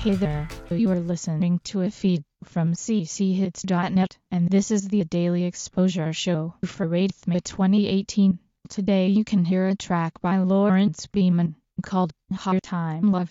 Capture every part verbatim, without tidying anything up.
Hey there, you are listening to a feed from c c hits dot net, and this is the Daily Exposure Show for eighth May twenty eighteen. Today you can hear a track by Lawrence Beeman called Hard Time Love.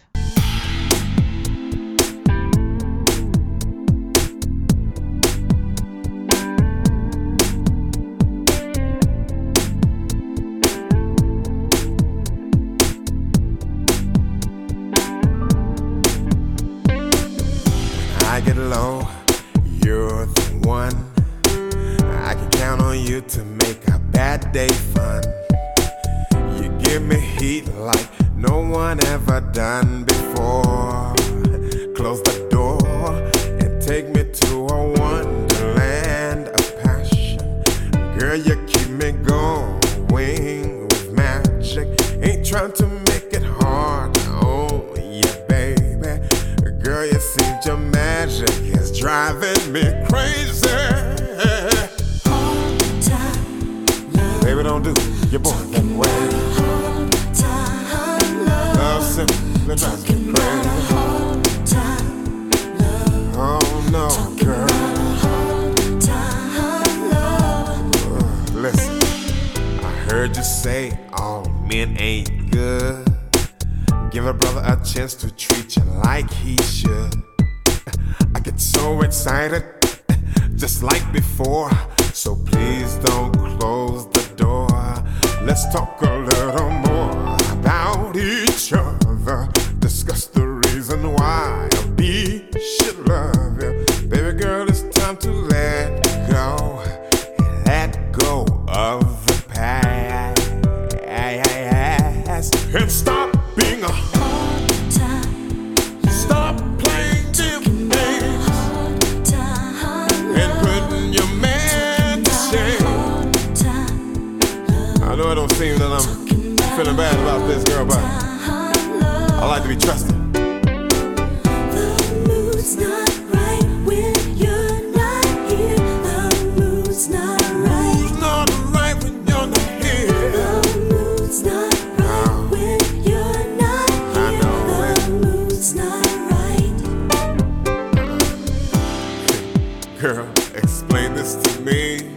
I get low, you're the one. I can count on you to make a bad day fun. You give me heat like no one ever done before. Close the door and take me to a wonderland of passion. Girl, you keep me going with magic. Ain't trying to make it hard on you, baby. Girl, you see your magic is driving me crazy. Hard time love. Baby, don't do your boy that way. Hard time love. Love simply drives me crazy. Hard time love. Oh no, girl. Hard time love. Uh, listen, I heard you say all men ain't good. Give a brother a chance to treat you like he should. I get so excited, just like before. So please don't close the door. Let's talk a little more about each other. Discuss the reason why we should love you. Baby girl, it's time to let go. Let go of the past and stop being a Hard time. Stop playing them games Hard time and love. putting your man to shame. Hard time love. I know it don't seem that I'm feeling bad about this, girl, but I like to be trusted. The mood's not right when you're not here. The mood's not right. Who's not right when you're not here? The mood's not right when you're not I here. know it. The mood's not right. Girl, explain this to me,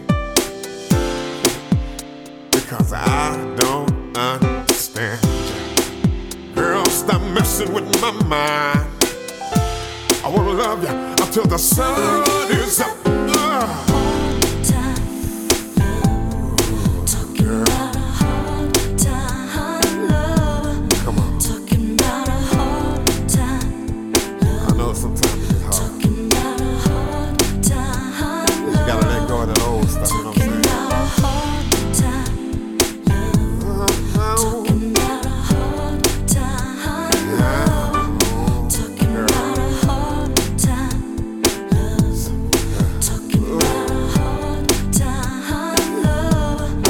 because I don't understand you. Girl, stop messing with my mind. I wanna love you until the sun is up. Ugh. Hard time love. Talking about a hard time love. Come on, Talking about a hard time love. I know sometimes it's hard. Talking about a hard time You love. gotta let go of that old stuff, you know what Talking I'm saying? about a hard time love. Uh-huh. Talking about a hard time love. Talking about a hard time love. Talking about a hard time love.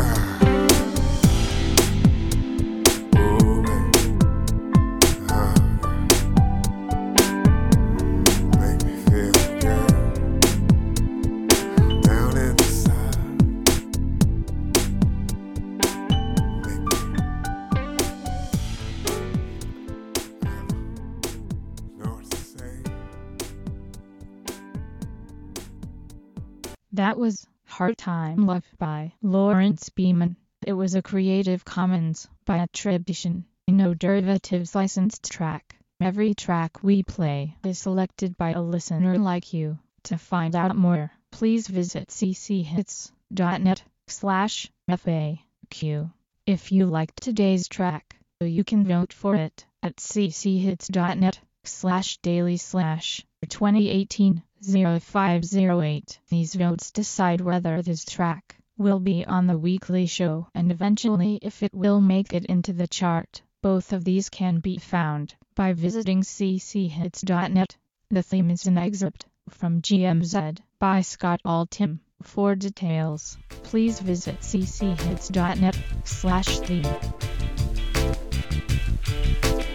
Ooh, baby. Uh, make me feel good down inside. Make me know what to say. That was Hard Time Love by Lawrence Beeman. It was a Creative Commons by attribution, no derivatives licensed track. Every track we play is selected by a listener like you. To find out more, please visit c c hits dot net slash F A Q. If you liked today's track, you can vote for it at c c hits dot net slash daily slash twenty eighteen oh five oh eight. These votes decide whether this track will be on the weekly show and eventually if it will make it into the chart. Both of these can be found by visiting c c hits dot net. The theme is an excerpt from G M Z by Scott Altham. For details, please visit c c hits dot net slash theme.